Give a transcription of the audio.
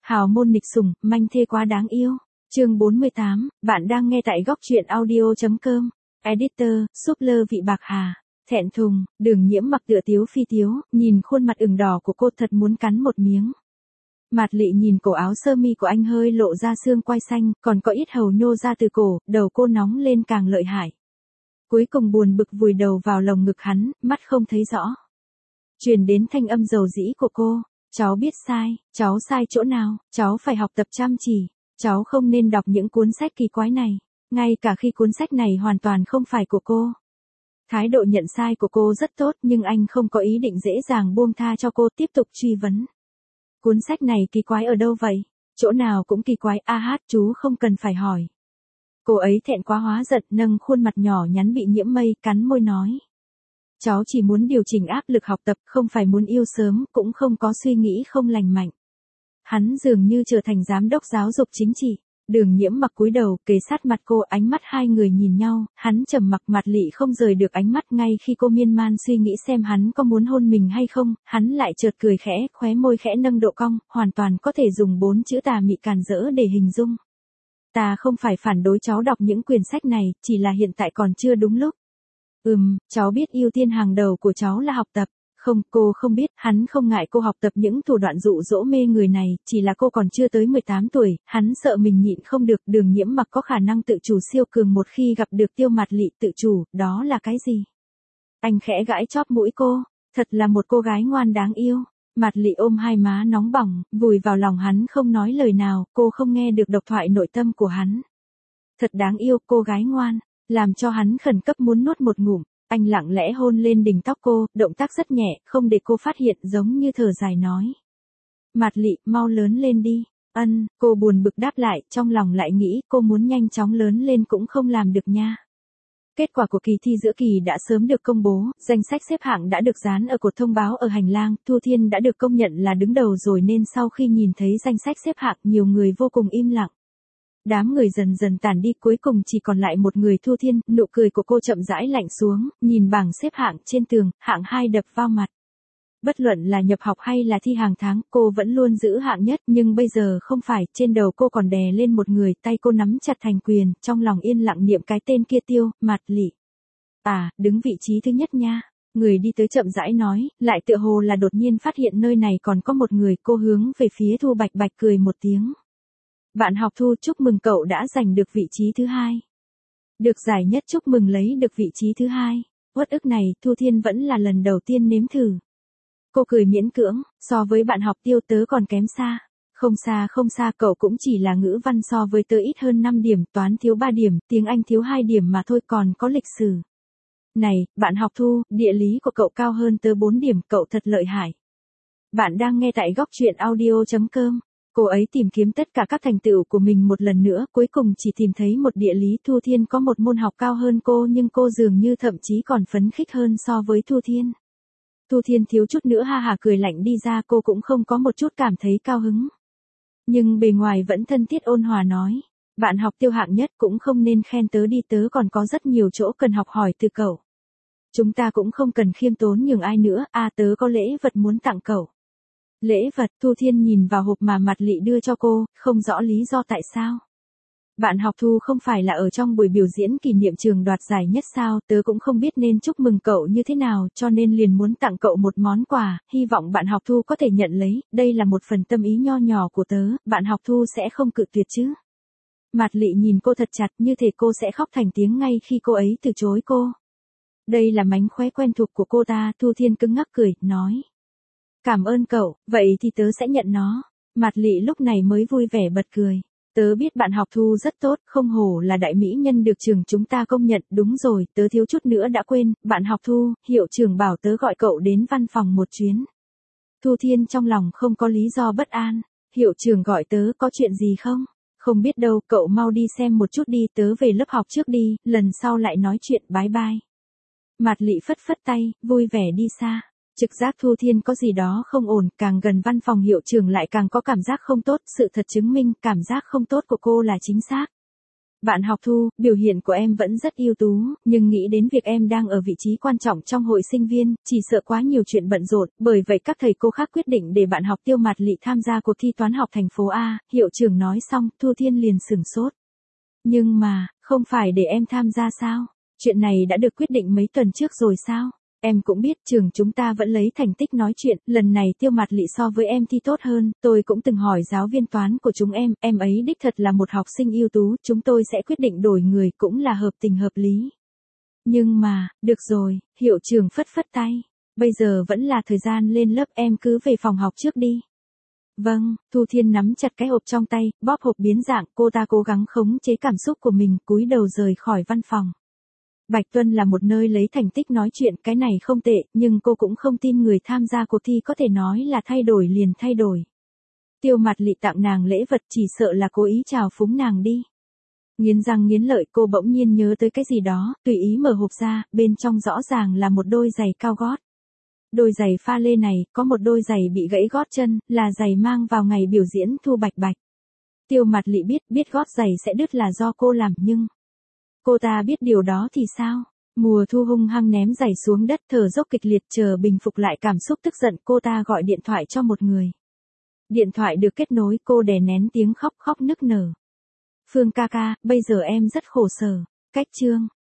Hào môn nghịch sủng, manh thê quá đáng yêu. Chương 48, bạn đang nghe tại góc truyện audio.com. Editor, súp lơ vị bạc hà. Thẹn thùng, Đường Nhiễm mặc tựa tiếu phi tiếu, nhìn khuôn mặt ửng đỏ của cô thật muốn cắn một miếng. Mạt Lị nhìn cổ áo sơ mi của anh hơi lộ ra xương quai xanh, còn có ít hầu nhô ra từ cổ, đầu cô nóng lên càng lợi hại. Cuối cùng buồn bực vùi đầu vào lồng ngực hắn, mắt không thấy rõ. Truyền đến thanh âm dầu dĩ của cô. Cháu biết sai, cháu sai chỗ nào, cháu phải học tập chăm chỉ, cháu không nên đọc những cuốn sách kỳ quái này, ngay cả khi cuốn sách này hoàn toàn không phải của cô. Thái độ nhận sai của cô rất tốt nhưng anh không có ý định dễ dàng buông tha cho cô, tiếp tục truy vấn. Cuốn sách này kỳ quái ở đâu vậy? Chỗ nào cũng kỳ quái, chú không cần phải hỏi. Cô ấy thẹn quá hóa giận, nâng khuôn mặt nhỏ nhắn bị nhiễm mây, cắn môi nói. Cháu chỉ muốn điều chỉnh áp lực học tập, không phải muốn yêu sớm, cũng không có suy nghĩ không lành mạnh. Hắn dường như trở thành giám đốc giáo dục chính trị. Đường Nhiễm mặc cúi đầu, kề sát mặt cô, ánh mắt hai người nhìn nhau, hắn trầm mặc, Mạt Lị không rời được ánh mắt. Ngay khi cô miên man suy nghĩ xem hắn có muốn hôn mình hay không, hắn lại chợt cười khẽ, khóe môi khẽ nâng độ cong, hoàn toàn có thể dùng 4 chữ tà mị càn rỡ để hình dung. Ta không phải phản đối cháu đọc những quyển sách này, chỉ là hiện tại còn chưa đúng lúc. Cháu biết ưu tiên hàng đầu của cháu là học tập. Không, cô không biết, hắn không ngại cô học tập những thủ đoạn dụ dỗ mê người này, chỉ là cô còn chưa tới 18 tuổi, hắn sợ mình nhịn không được. Đường Nhiễm mặc có khả năng tự chủ siêu cường, một khi gặp được Tiêu Mạt Lị tự chủ, đó là cái gì? Anh khẽ gãi chóp mũi cô, thật là một cô gái ngoan đáng yêu. Mạt Lị ôm hai má nóng bỏng, vùi vào lòng hắn không nói lời nào, cô không nghe được độc thoại nội tâm của hắn. Thật đáng yêu, cô gái ngoan, làm cho hắn khẩn cấp muốn nuốt một ngụm. Anh lặng lẽ hôn lên đỉnh tóc cô, động tác rất nhẹ, không để cô phát hiện, giống như thở dài nói. Mạt Lị, mau lớn lên đi. Cô buồn bực đáp lại, trong lòng lại nghĩ cô muốn nhanh chóng lớn lên cũng không làm được nha. Kết quả của kỳ thi giữa kỳ đã sớm được công bố, danh sách xếp hạng đã được dán ở cột thông báo ở hành lang, Thu Thiên đã được công nhận là đứng đầu rồi nên sau khi nhìn thấy danh sách xếp hạng nhiều người vô cùng im lặng. Đám người dần dần tản đi, cuối cùng chỉ còn lại một người, Thu Thiên. Nụ cười của cô chậm rãi lạnh xuống, nhìn bảng xếp hạng trên tường, hạng 2 đập vào mặt. Bất luận là nhập học hay là thi hàng tháng, cô vẫn luôn giữ hạng nhất, nhưng bây giờ không phải, trên đầu cô còn đè lên một người, tay cô nắm chặt thành quyền, trong lòng yên lặng niệm cái tên kia, Tiêu Mạt Lị. Đứng vị trí thứ nhất nha. Người đi tới chậm rãi nói, lại tựa hồ là đột nhiên phát hiện nơi này còn có một người, cô hướng về phía Thu Bạch Bạch cười một tiếng. Bạn học Thu, chúc mừng cậu đã giành được vị trí thứ 2. Được giải nhất, chúc mừng lấy được vị trí thứ 2. Uất ức này, Thu Thiên vẫn là lần đầu tiên nếm thử. Cô cười miễn cưỡng, so với bạn học Tiêu tớ còn kém xa. Không xa, cậu cũng chỉ là ngữ văn so với tớ ít hơn 5 điểm, toán thiếu 3 điểm, tiếng Anh thiếu 2 điểm mà thôi, còn có lịch sử. Này, bạn học Thu, địa lý của cậu cao hơn tớ 4 điểm, cậu thật lợi hại. Bạn đang nghe tại góc truyện audio.com. Cô ấy tìm kiếm tất cả các thành tựu của mình một lần nữa, cuối cùng chỉ tìm thấy một địa lý. Thu Thiên có một môn học cao hơn cô nhưng cô dường như thậm chí còn phấn khích hơn so với Thu Thiên. Thu Thiên thiếu chút nữa ha hả cười lạnh đi ra, cô cũng không có một chút cảm thấy cao hứng. Nhưng bề ngoài vẫn thân thiết ôn hòa nói, bạn học Tiêu hạng nhất cũng không nên khen tớ đi, tớ còn có rất nhiều chỗ cần học hỏi từ cậu. Chúng ta cũng không cần khiêm tốn nhường ai nữa, tớ có lễ vật muốn tặng cậu. Lễ vật? Thu Thiên nhìn vào hộp mà Mạt Lị đưa cho cô, không rõ lý do tại sao. Bạn học Thu không phải là ở trong buổi biểu diễn kỷ niệm trường đoạt giải nhất sao, tớ cũng không biết nên chúc mừng cậu như thế nào, cho nên liền muốn tặng cậu một món quà, hy vọng bạn học Thu có thể nhận lấy, đây là một phần tâm ý nho nhỏ của tớ, bạn học Thu sẽ không cự tuyệt chứ. Mạt Lị nhìn cô thật chặt, như thể cô sẽ khóc thành tiếng ngay khi cô ấy từ chối cô. Đây là mánh khóe quen thuộc của cô ta. Thu Thiên cứng ngắc cười, nói. Cảm ơn cậu, vậy thì tớ sẽ nhận nó. Mạt Lị lúc này mới vui vẻ bật cười. Tớ biết bạn học Thu rất tốt, không hổ là đại mỹ nhân được trường chúng ta công nhận. Đúng rồi, tớ thiếu chút nữa đã quên, bạn học Thu, hiệu trưởng bảo tớ gọi cậu đến văn phòng một chuyến. Thu Thiên trong lòng không có lý do bất an. Hiệu trưởng gọi tớ có chuyện gì không? Không biết đâu, cậu mau đi xem một chút đi, tớ về lớp học trước đi, lần sau lại nói chuyện, bye bye. Mạt Lị phất phất tay, vui vẻ đi xa. Trực giác Thu Thiên có gì đó không ổn, càng gần văn phòng hiệu trưởng lại càng có cảm giác không tốt, sự thật chứng minh cảm giác không tốt của cô là chính xác. Bạn học Thu, biểu hiện của em vẫn rất ưu tú, nhưng nghĩ đến việc em đang ở vị trí quan trọng trong hội sinh viên, chỉ sợ quá nhiều chuyện bận rộn, bởi vậy các thầy cô khác quyết định để bạn học Tiêu Mạt Lị tham gia cuộc thi toán học thành phố A, hiệu trưởng nói xong, Thu Thiên liền sửng sốt. Nhưng mà, không phải để em tham gia sao? Chuyện này đã được quyết định mấy tuần trước rồi sao? Em cũng biết trường chúng ta vẫn lấy thành tích nói chuyện, lần này Tiêu Mạt Lị so với em thi tốt hơn, tôi cũng từng hỏi giáo viên toán của chúng em ấy đích thật là một học sinh ưu tú, chúng tôi sẽ quyết định đổi người cũng là hợp tình hợp lý. Nhưng mà, được rồi, hiệu trưởng phất phất tay, bây giờ vẫn là thời gian lên lớp, em cứ về phòng học trước đi. Vâng, Thu Thiên nắm chặt cái hộp trong tay, bóp hộp biến dạng, cô ta cố gắng khống chế cảm xúc của mình, cúi đầu rời khỏi văn phòng. Bạch Tuân là một nơi lấy thành tích nói chuyện, cái này không tệ, nhưng cô cũng không tin người tham gia cuộc thi có thể nói là thay đổi liền thay đổi. Tiêu Mạt Lị tặng nàng lễ vật chỉ sợ là cố ý trào phúng nàng đi. Nghiến răng nghiến lợi cô bỗng nhiên nhớ tới cái gì đó, tùy ý mở hộp ra, bên trong rõ ràng là một đôi giày cao gót. Đôi giày pha lê này, có một đôi giày bị gãy gót chân, là giày mang vào ngày biểu diễn Thu Bạch Bạch. Tiêu Mạt Lị biết gót giày sẽ đứt là do cô làm nhưng... Cô ta biết điều đó thì sao? Mùa Thu hung hăng ném giày xuống đất, thở dốc kịch liệt, chờ bình phục lại cảm xúc tức giận, cô ta gọi điện thoại cho một người. Điện thoại được kết nối, cô đè nén tiếng khóc nức nở. Phương ca ca, bây giờ em rất khổ sở. Cách chương